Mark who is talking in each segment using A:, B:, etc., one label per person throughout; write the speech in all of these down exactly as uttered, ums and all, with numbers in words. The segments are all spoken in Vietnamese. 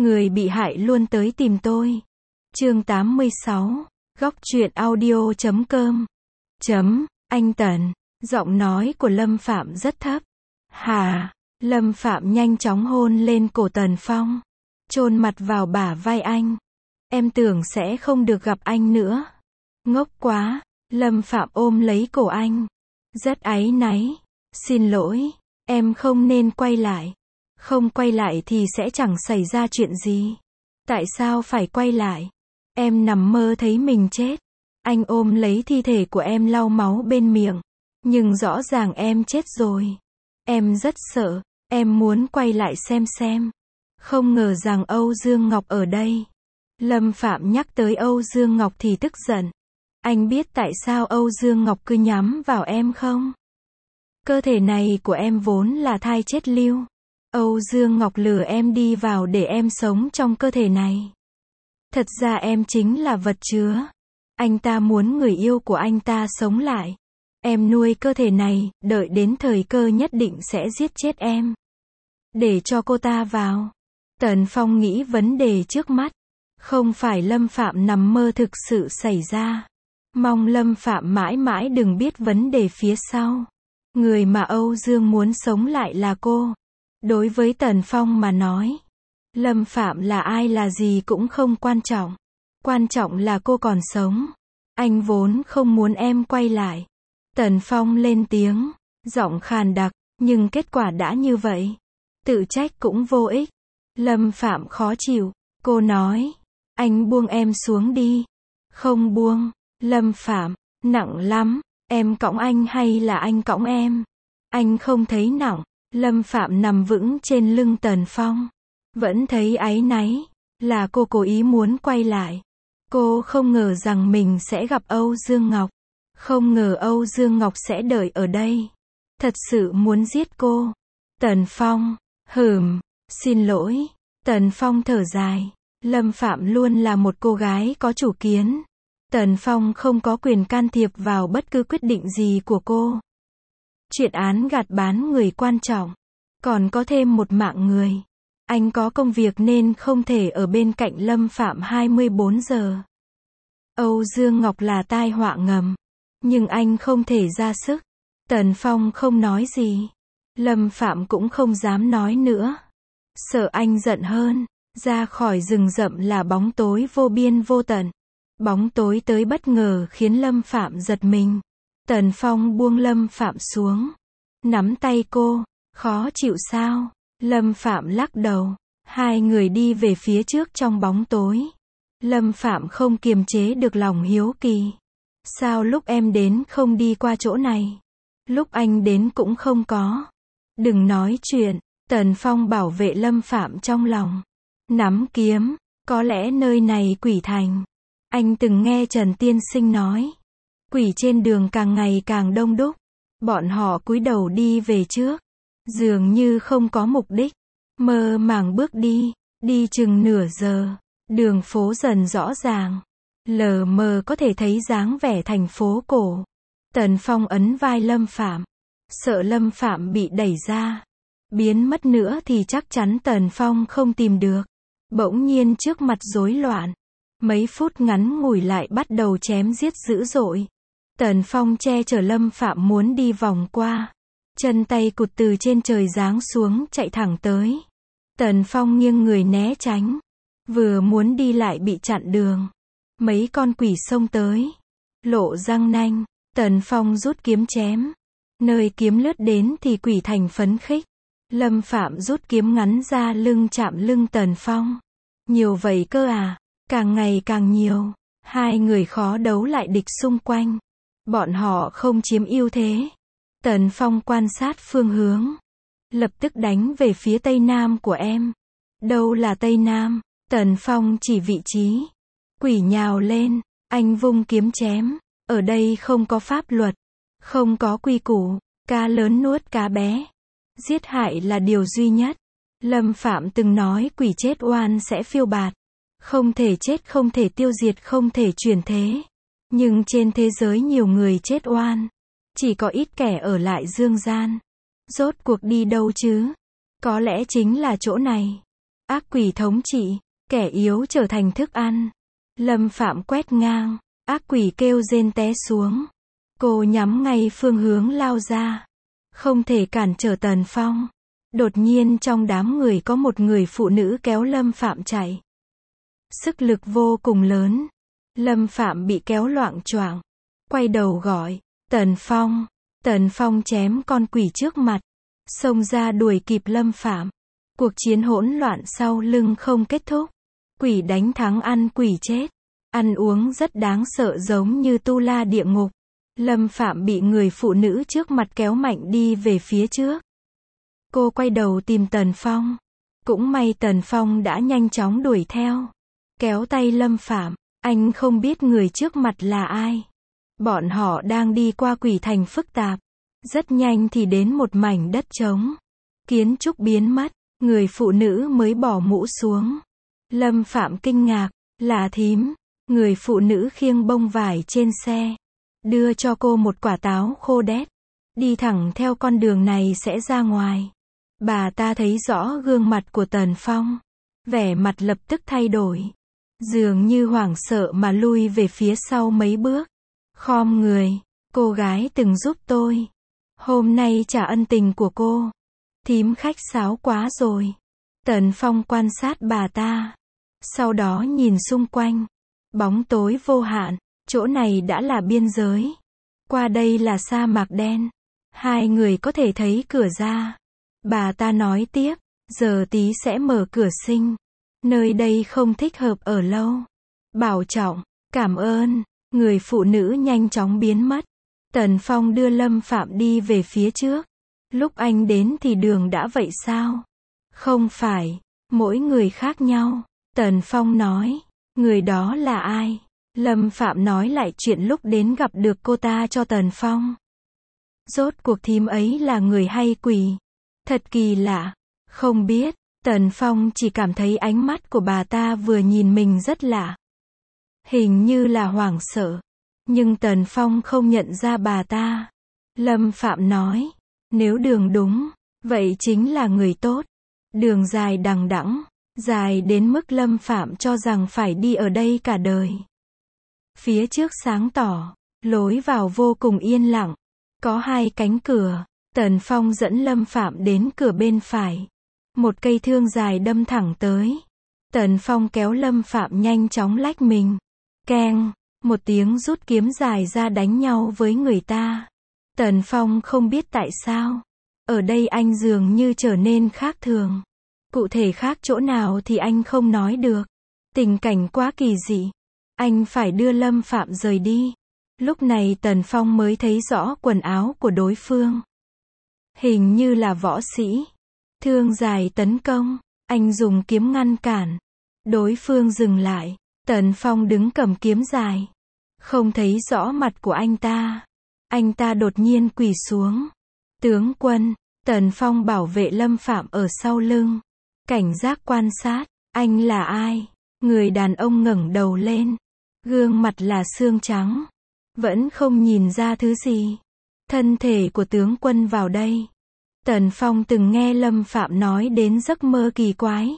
A: Người bị hại luôn tới tìm tôi. Chương tám mươi sáu. Góc truyện audio chấm com. Chấm, anh Tần. Giọng nói của Lâm Phạm rất thấp. Hà. Lâm Phạm nhanh chóng hôn lên cổ Tần Phong. Chôn mặt vào bả vai anh. Em tưởng sẽ không được gặp anh nữa. Ngốc quá. Lâm Phạm ôm lấy cổ anh. Rất áy náy. Xin lỗi. Em không nên quay lại. Không quay lại thì sẽ chẳng xảy ra chuyện gì. Tại sao phải quay lại? Em nằm mơ thấy mình chết. Anh ôm lấy thi thể của em lau máu bên miệng. Nhưng rõ ràng em chết rồi. Em rất sợ. Em muốn quay lại xem xem. Không ngờ rằng Âu Dương Ngọc ở đây. Lâm Phạm nhắc tới Âu Dương Ngọc thì tức giận. Anh biết tại sao Âu Dương Ngọc cứ nhắm vào em không? Cơ thể này của em vốn là thai chết lưu. Âu Dương Ngọc lừa em đi vào để em sống trong cơ thể này. Thật ra em chính là vật chứa. Anh ta muốn người yêu của anh ta sống lại. Em nuôi cơ thể này, đợi đến thời cơ nhất định sẽ giết chết em. Để cho cô ta vào. Tần Phong nghĩ vấn đề trước mắt. Không phải Lâm Phạm nằm mơ thực sự xảy ra. Mong Lâm Phạm mãi mãi đừng biết vấn đề phía sau. Người mà Âu Dương muốn sống lại là cô. Đối với Tần Phong mà nói, Lâm Phạm là ai là gì cũng không quan trọng. Quan trọng là cô còn sống. Anh vốn không muốn em quay lại. Tần Phong lên tiếng, giọng khàn đặc, nhưng kết quả đã như vậy. Tự trách cũng vô ích. Lâm Phạm khó chịu. Cô nói, anh buông em xuống đi. Không buông. Lâm Phạm, nặng lắm. Em cõng anh hay là anh cõng em? Anh không thấy nặng. Lâm Phạm nằm vững trên lưng Tần Phong. Vẫn thấy áy náy. Là cô cố ý muốn quay lại. Cô không ngờ rằng mình sẽ gặp Âu Dương Ngọc. Không ngờ Âu Dương Ngọc sẽ đợi ở đây. Thật sự muốn giết cô. Tần Phong, hừm, xin lỗi. Tần Phong thở dài. Lâm Phạm luôn là một cô gái có chủ kiến. Tần Phong không có quyền can thiệp vào bất cứ quyết định gì của cô. Chuyện án gạt bán người quan trọng. Còn có thêm một mạng người. Anh có công việc nên không thể ở bên cạnh Lâm Phạm hai mươi bốn giờ. Âu Dương Ngọc là tai họa ngầm. Nhưng anh không thể ra sức. Tần Phong không nói gì. Lâm Phạm cũng không dám nói nữa. Sợ anh giận hơn. Ra khỏi rừng rậm là bóng tối vô biên vô tận. Bóng tối tới bất ngờ khiến Lâm Phạm giật mình. Tần Phong buông Lâm Phạm xuống. Nắm tay cô. Khó chịu sao? Lâm Phạm lắc đầu. Hai người đi về phía trước trong bóng tối. Lâm Phạm không kiềm chế được lòng hiếu kỳ. Sao lúc em đến không đi qua chỗ này? Lúc anh đến cũng không có. Đừng nói chuyện. Tần Phong bảo vệ Lâm Phạm trong lòng. Nắm kiếm. Có lẽ nơi này quỷ thành. Anh từng nghe Trần Tiên Sinh nói. Quỷ trên đường càng ngày càng đông đúc. Bọn họ cúi đầu đi về trước. Dường như không có mục đích. Mơ màng bước đi. Đi chừng nửa giờ. Đường phố dần rõ ràng. Lờ mờ có thể thấy dáng vẻ thành phố cổ. Tần Phong ấn vai Lâm Phạm. Sợ Lâm Phạm bị đẩy ra. Biến mất nữa thì chắc chắn Tần Phong không tìm được. Bỗng nhiên trước mặt rối loạn. Mấy phút ngắn ngủi lại bắt đầu chém giết dữ dội. Tần Phong che chở Lâm Phạm muốn đi vòng qua. Chân tay cụt từ trên trời giáng xuống chạy thẳng tới. Tần Phong nghiêng người né tránh. Vừa muốn đi lại bị chặn đường. Mấy con quỷ xông tới. Lộ răng nanh. Tần Phong rút kiếm chém. Nơi kiếm lướt đến thì quỷ thành phấn khích. Lâm Phạm rút kiếm ngắn ra lưng chạm lưng Tần Phong. Nhiều vậy cơ à? Càng ngày càng nhiều. Hai người khó đấu lại địch xung quanh. Bọn họ không chiếm ưu thế. Tần Phong quan sát phương hướng. Lập tức đánh về phía tây nam của em. Đâu là tây nam? Tần Phong chỉ vị trí. Quỷ nhào lên. Anh vung kiếm chém. Ở đây không có pháp luật. Không có quy củ. Cá lớn nuốt cá bé. Giết hại là điều duy nhất. Lâm Phạm từng nói quỷ chết oan sẽ phiêu bạt. Không thể chết, không thể tiêu diệt, không thể chuyển thế. Nhưng trên thế giới nhiều người chết oan. Chỉ có ít kẻ ở lại dương gian. Rốt cuộc đi đâu chứ? Có lẽ chính là chỗ này. Ác quỷ thống trị, kẻ yếu trở thành thức ăn. Lâm Phạm quét ngang, ác quỷ kêu rên té xuống. Cô nhắm ngay phương hướng lao ra. Không thể cản trở Tần Phong. Đột nhiên trong đám người có một người phụ nữ kéo Lâm Phạm chạy. Sức lực vô cùng lớn. Lâm Phạm bị kéo loạng choạng. Quay đầu gọi, Tần Phong. Tần Phong chém con quỷ trước mặt. Xông ra đuổi kịp Lâm Phạm. Cuộc chiến hỗn loạn sau lưng không kết thúc. Quỷ đánh thắng ăn quỷ chết. Ăn uống rất đáng sợ giống như tu la địa ngục. Lâm Phạm bị người phụ nữ trước mặt kéo mạnh đi về phía trước. Cô quay đầu tìm Tần Phong. Cũng may Tần Phong đã nhanh chóng đuổi theo. Kéo tay Lâm Phạm. Anh không biết người trước mặt là ai. Bọn họ đang đi qua quỷ thành phức tạp. Rất nhanh thì đến một mảnh đất trống. Kiến trúc biến mất. Người phụ nữ mới bỏ mũ xuống. Lâm Phạm kinh ngạc. Là thím. Người phụ nữ khiêng bông vải trên xe. Đưa cho cô một quả táo khô đét. Đi thẳng theo con đường này sẽ ra ngoài. Bà ta thấy rõ gương mặt của Tần Phong. Vẻ mặt lập tức thay đổi. Dường như hoảng sợ mà lui về phía sau mấy bước. Khom người. Cô gái từng giúp tôi. Hôm nay trả ân tình của cô. Thím khách sáo quá rồi. Tần Phong quan sát bà ta. Sau đó nhìn xung quanh. Bóng tối vô hạn. Chỗ này đã là biên giới. Qua đây là sa mạc đen. Hai người có thể thấy cửa ra. Bà ta nói tiếp. Giờ tí sẽ mở cửa sinh. Nơi đây không thích hợp ở lâu. Bảo trọng. Cảm ơn. Người phụ nữ nhanh chóng biến mất. Tần Phong đưa Lâm Phạm đi về phía trước. Lúc anh đến thì đường đã vậy sao? Không phải. Mỗi người khác nhau. Tần Phong nói. Người đó là ai? Lâm Phạm nói lại chuyện lúc đến gặp được cô ta cho Tần Phong. Rốt cuộc thím ấy là người hay quỷ? Thật kỳ lạ. Không biết. Tần Phong chỉ cảm thấy ánh mắt của bà ta vừa nhìn mình rất lạ. Hình như là hoảng sợ. Nhưng Tần Phong không nhận ra bà ta. Lâm Phạm nói. Nếu đường đúng, vậy chính là người tốt. Đường dài đằng đẵng. Dài đến mức Lâm Phạm cho rằng phải đi ở đây cả đời. Phía trước sáng tỏ. Lối vào vô cùng yên lặng. Có hai cánh cửa. Tần Phong dẫn Lâm Phạm đến cửa bên phải. Một cây thương dài đâm thẳng tới. Tần Phong kéo Lâm Phạm nhanh chóng lách mình. Keng. Một tiếng rút kiếm dài ra đánh nhau với người ta. Tần Phong không biết tại sao. Ở đây anh dường như trở nên khác thường. Cụ thể khác chỗ nào thì anh không nói được. Tình cảnh quá kỳ dị. Anh phải đưa Lâm Phạm rời đi. Lúc này Tần Phong mới thấy rõ quần áo của đối phương. Hình như là võ sĩ. Thương dài tấn công. Anh dùng kiếm ngăn cản. Đối phương dừng lại. Tần Phong đứng cầm kiếm dài. Không thấy rõ mặt của anh ta. Anh ta đột nhiên quỳ xuống. Tướng quân. Tần Phong bảo vệ Lâm Phạm ở sau lưng. Cảnh giác quan sát. Anh là ai? Người đàn ông ngẩng đầu lên. Gương mặt là xương trắng. Vẫn không nhìn ra thứ gì. Thân thể của tướng quân vào đây. Tần Phong từng nghe Lâm Phạm nói đến giấc mơ kỳ quái.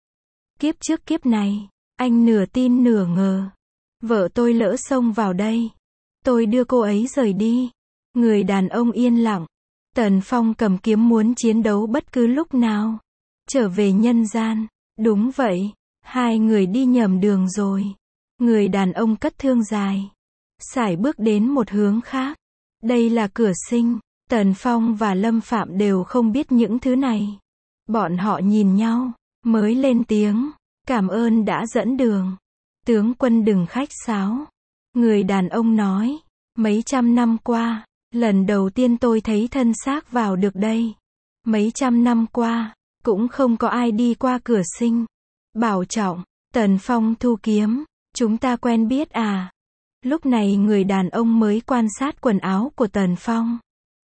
A: Kiếp trước kiếp này, anh nửa tin nửa ngờ. Vợ tôi lỡ xông vào đây. Tôi đưa cô ấy rời đi. Người đàn ông yên lặng. Tần Phong cầm kiếm muốn chiến đấu bất cứ lúc nào. Trở về nhân gian. Đúng vậy. Hai người đi nhầm đường rồi. Người đàn ông cất thương dài. Sải bước đến một hướng khác. Đây là cửa sinh. Tần Phong và Lâm Phạm đều không biết những thứ này. Bọn họ nhìn nhau. Mới lên tiếng. Cảm ơn đã dẫn đường. Tướng quân đừng khách sáo. Người đàn ông nói. Mấy trăm năm qua. Lần đầu tiên tôi thấy thân xác vào được đây. Mấy trăm năm qua. Cũng không có ai đi qua cửa sinh. Bảo trọng. Tần Phong thu kiếm. Chúng ta quen biết à? Lúc này người đàn ông mới quan sát quần áo của Tần Phong.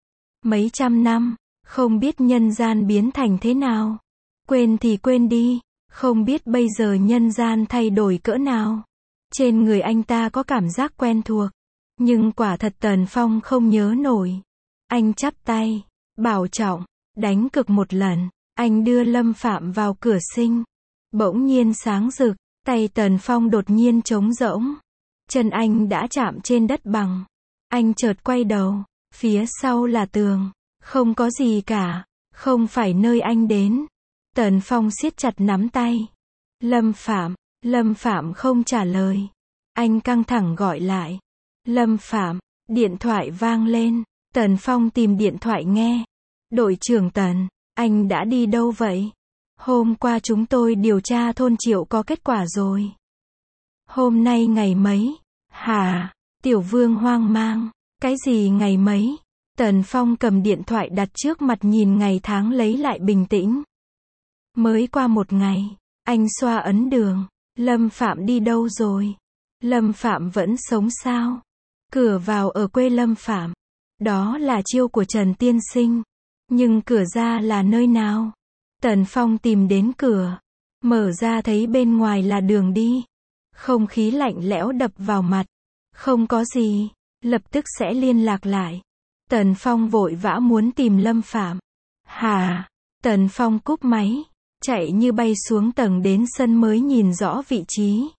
A: Mấy trăm năm. Không biết nhân gian biến thành thế nào. Quên thì quên đi. Không biết bây giờ nhân gian thay đổi cỡ nào. Trên người anh ta có cảm giác quen thuộc. Nhưng quả thật Tần Phong không nhớ nổi. Anh chắp tay. Bảo trọng. Đánh cực một lần. Anh đưa Lâm Phạm vào cửa sinh. Bỗng nhiên sáng rực, tay Tần Phong đột nhiên trống rỗng. Chân anh đã chạm trên đất bằng. Anh chợt quay đầu, phía sau là tường, không có gì cả, không phải nơi anh đến. Tần Phong siết chặt nắm tay. Lâm Phạm, Lâm Phạm không trả lời. Anh căng thẳng gọi lại. Lâm Phạm, điện thoại vang lên. Tần Phong tìm điện thoại nghe. Đội trưởng Tần, anh đã đi đâu vậy? Hôm qua chúng tôi điều tra thôn Triệu có kết quả rồi. Hôm nay ngày mấy? Hả? Tiểu Vương hoang mang. Cái gì ngày mấy? Tần Phong cầm điện thoại đặt trước mặt nhìn ngày tháng lấy lại bình tĩnh. Mới qua một ngày. Anh xoa ấn đường. Lâm Phạm đi đâu rồi? Lâm Phạm vẫn sống sao? Cửa vào ở quê Lâm Phạm. Đó là chiêu của Trần Tiên Sinh. Nhưng cửa ra là nơi nào? Tần Phong tìm đến cửa. Mở ra thấy bên ngoài là đường đi. Không khí lạnh lẽo đập vào mặt. Không có gì. Lập tức sẽ liên lạc lại. Tần Phong vội vã muốn tìm Lâm Phạm. Hả? Tần Phong cúp máy. Chạy như bay xuống tầng đến sân mới nhìn rõ vị trí.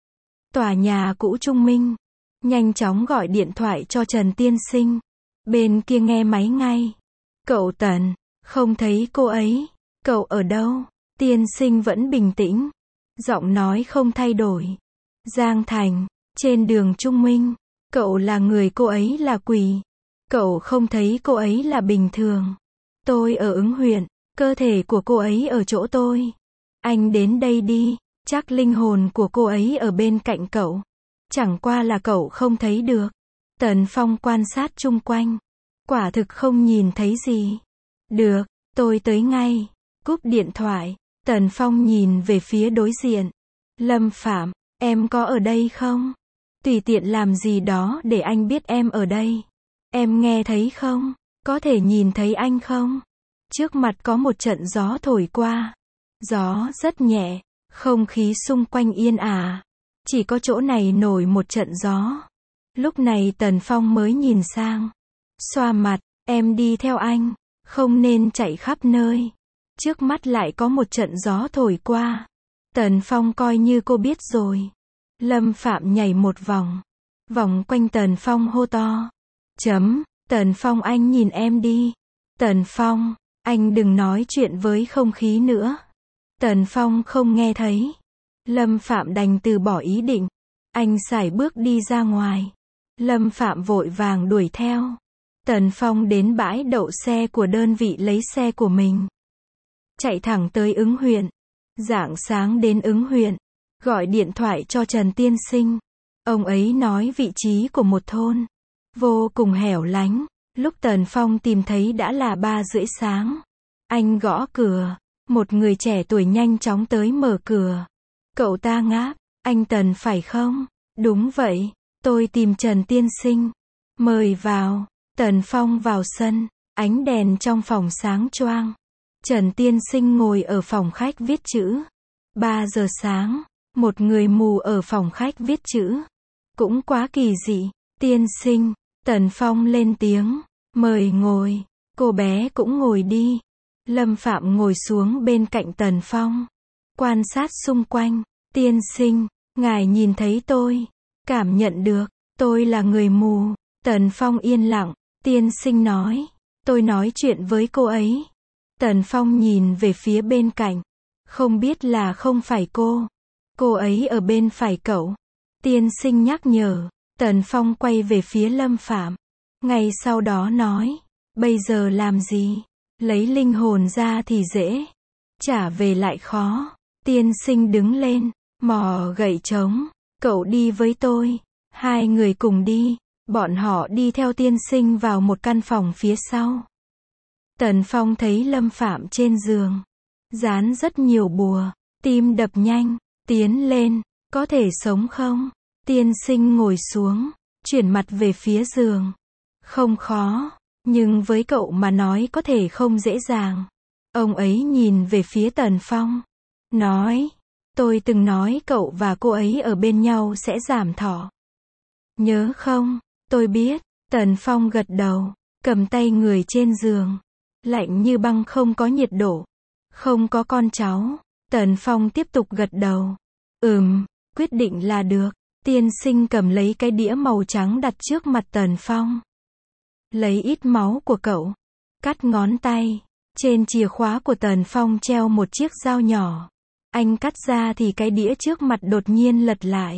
A: Tòa nhà cũ Trung Minh. Nhanh chóng gọi điện thoại cho Trần Tiên Sinh. Bên kia nghe máy ngay. Cậu Tần, không thấy cô ấy. Cậu ở đâu? Tiên Sinh vẫn bình tĩnh. Giọng nói không thay đổi. Giang Thành, trên đường Trung Minh. Cậu là người, cô ấy là quỷ. Cậu không thấy cô ấy là bình thường. Tôi ở Ứng huyện. Cơ thể của cô ấy ở chỗ tôi. Anh đến đây đi. Chắc linh hồn của cô ấy ở bên cạnh cậu. Chẳng qua là cậu không thấy được. Tần Phong quan sát chung quanh. Quả thực không nhìn thấy gì. Được, tôi tới ngay. Cúp điện thoại. Tần Phong nhìn về phía đối diện. Lâm Phạm, em có ở đây không? Tùy tiện làm gì đó để anh biết em ở đây. Em nghe thấy không? Có thể nhìn thấy anh không? Trước mặt có một trận gió thổi qua. Gió rất nhẹ. Không khí xung quanh yên ả. Chỉ có chỗ này nổi một trận gió. Lúc này Tần Phong mới nhìn sang. Xoa mặt, em đi theo anh. Không nên chạy khắp nơi. Trước mắt lại có một trận gió thổi qua. Tần Phong coi như cô biết rồi. Lâm Phạm nhảy một vòng. Vòng quanh Tần Phong hô to. Chấm, Tần Phong anh nhìn em đi. Tần Phong, anh đừng nói chuyện với không khí nữa. Tần Phong không nghe thấy. Lâm Phạm đành từ bỏ ý định. Anh sải bước đi ra ngoài. Lâm Phạm vội vàng đuổi theo. Tần Phong đến bãi đậu xe của đơn vị lấy xe của mình. Chạy thẳng tới Ứng huyện. Rạng sáng đến Ứng huyện. Gọi điện thoại cho Trần Tiên Sinh. Ông ấy nói vị trí của một thôn. Vô cùng hẻo lánh. Lúc Tần Phong tìm thấy đã là ba rưỡi sáng. Anh gõ cửa. Một người trẻ tuổi nhanh chóng tới mở cửa. Cậu ta ngáp. Anh Tần phải không? Đúng vậy. Tôi tìm Trần Tiên Sinh. Mời vào. Tần Phong vào sân. Ánh đèn trong phòng sáng choang. Trần Tiên Sinh ngồi ở phòng khách viết chữ. ba giờ sáng. Một người mù ở phòng khách viết chữ. Cũng quá kỳ dị. Tiên Sinh. Tần Phong lên tiếng. Mời ngồi. Cô bé cũng ngồi đi. Lâm Phạm ngồi xuống bên cạnh Tần Phong. Quan sát xung quanh. Tiên Sinh, ngài nhìn thấy tôi. Cảm nhận được, tôi là người mù. Tần Phong yên lặng. Tiên Sinh nói. Tôi nói chuyện với cô ấy. Tần Phong nhìn về phía bên cạnh. Không biết là không phải cô. Cô ấy ở bên phải cậu. Tiên Sinh nhắc nhở. Tần Phong quay về phía Lâm Phạm. Ngay sau đó nói. Bây giờ làm gì? Lấy linh hồn ra thì dễ. Trả về lại khó. Tiên Sinh đứng lên. Mò gậy trống. Cậu đi với tôi. Hai người cùng đi. Bọn họ đi theo Tiên Sinh vào một căn phòng phía sau. Tần Phong thấy Lâm Phạm trên giường. Dán rất nhiều bùa. Tim đập nhanh. Tiến lên. Có thể sống không? Tiên Sinh ngồi xuống. Chuyển mặt về phía giường. Không khó. Nhưng với cậu mà nói có thể không dễ dàng. Ông ấy nhìn về phía Tần Phong. Nói. Tôi từng nói cậu và cô ấy ở bên nhau sẽ giảm thọ. Nhớ không? Tôi biết. Tần Phong gật đầu. Cầm tay người trên giường. Lạnh như băng không có nhiệt độ. Không có con cháu. Tần Phong tiếp tục gật đầu. Ừm, quyết định là được. Tiên sinh cầm lấy cái đĩa màu trắng đặt trước mặt Tần Phong. Lấy ít máu của cậu. Cắt ngón tay. Trên chìa khóa của Tần Phong treo một chiếc dao nhỏ. Anh cắt ra thì cái đĩa trước mặt đột nhiên lật lại.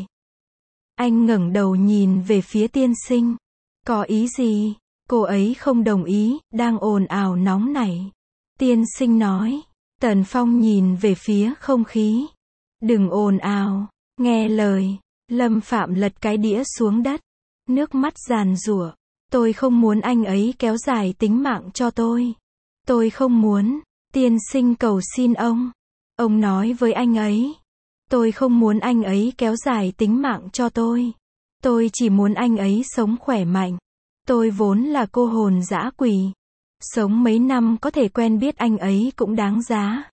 A: Anh ngẩng đầu nhìn về phía tiên sinh. Có ý gì? Cô ấy không đồng ý, đang ồn ào nóng nảy. Tiên sinh nói. Tần Phong nhìn về phía không khí. Đừng ồn ào, nghe lời. Lâm Phạm lật cái đĩa xuống đất. Nước mắt giàn giụa. Tôi không muốn anh ấy kéo dài tính mạng cho tôi. Tôi không muốn. Tiên sinh cầu xin ông. Ông nói với anh ấy. Tôi không muốn anh ấy kéo dài tính mạng cho tôi. Tôi chỉ muốn anh ấy sống khỏe mạnh. Tôi vốn là cô hồn dã quỷ. Sống mấy năm có thể quen biết anh ấy cũng đáng giá.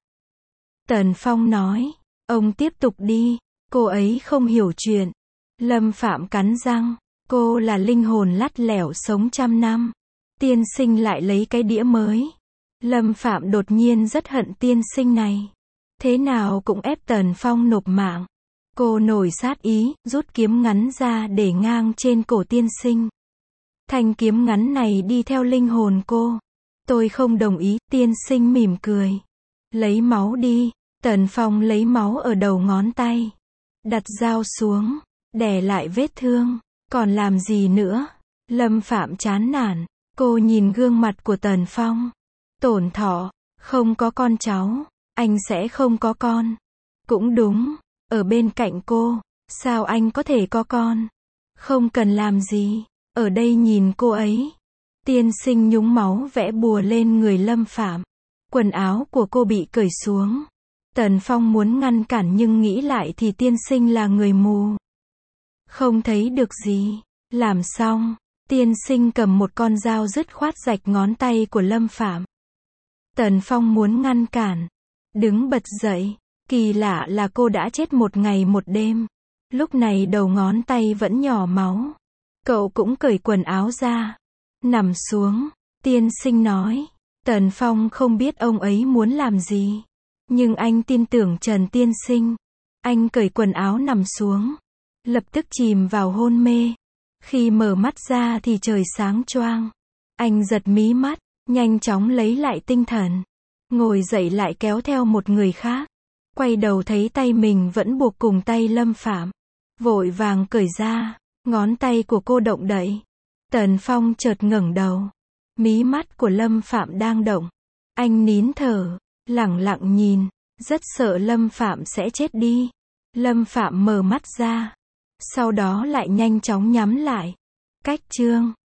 A: Tần Phong nói. Ông tiếp tục đi. Cô ấy không hiểu chuyện. Lâm Phạm cắn răng. Cô là linh hồn lắt lẻo sống trăm năm. Tiên sinh lại lấy cái đĩa mới. Lâm Phạm đột nhiên rất hận tiên sinh này. Thế nào cũng ép Tần Phong nộp mạng. Cô nổi sát ý, rút kiếm ngắn ra để ngang trên cổ tiên sinh. Thanh kiếm ngắn này đi theo linh hồn cô. Tôi không đồng ý, tiên sinh mỉm cười. Lấy máu đi. Tần Phong lấy máu ở đầu ngón tay. Đặt dao xuống. Đè lại vết thương. Còn làm gì nữa? Lâm Phạm chán nản. Cô nhìn gương mặt của Tần Phong. Tổn thọ. Không có con cháu. Anh sẽ không có con. Cũng đúng. Ở bên cạnh cô. Sao anh có thể có con? Không cần làm gì. Ở đây nhìn cô ấy. Tiên sinh nhúng máu vẽ bùa lên người Lâm Phạm. Quần áo của cô bị cởi xuống. Tần Phong muốn ngăn cản nhưng nghĩ lại thì tiên sinh là người mù. Không thấy được gì. Làm xong. Tiên sinh cầm một con dao dứt khoát rạch ngón tay của Lâm Phạm. Tần Phong muốn ngăn cản. Đứng bật dậy. Kỳ lạ là cô đã chết một ngày một đêm. Lúc này đầu ngón tay vẫn nhỏ máu. Cậu cũng cởi quần áo ra. Nằm xuống. Tiên sinh nói. Tần Phong không biết ông ấy muốn làm gì. Nhưng anh tin tưởng Trần tiên sinh. Anh cởi quần áo nằm xuống. Lập tức chìm vào hôn mê. Khi mở mắt ra thì trời sáng choang. Anh giật mí mắt. Nhanh chóng lấy lại tinh thần. Ngồi dậy lại kéo theo một người khác. Quay đầu thấy tay mình vẫn buộc cùng tay Lâm Phạm. Vội vàng cởi ra. Ngón tay của cô động đậy. Tần Phong chợt ngẩng đầu. Mí mắt của Lâm Phạm đang động. Anh nín thở. Lẳng lặng nhìn. Rất sợ Lâm Phạm sẽ chết đi. Lâm Phạm mở mắt ra. Sau đó lại nhanh chóng nhắm lại. Cách chương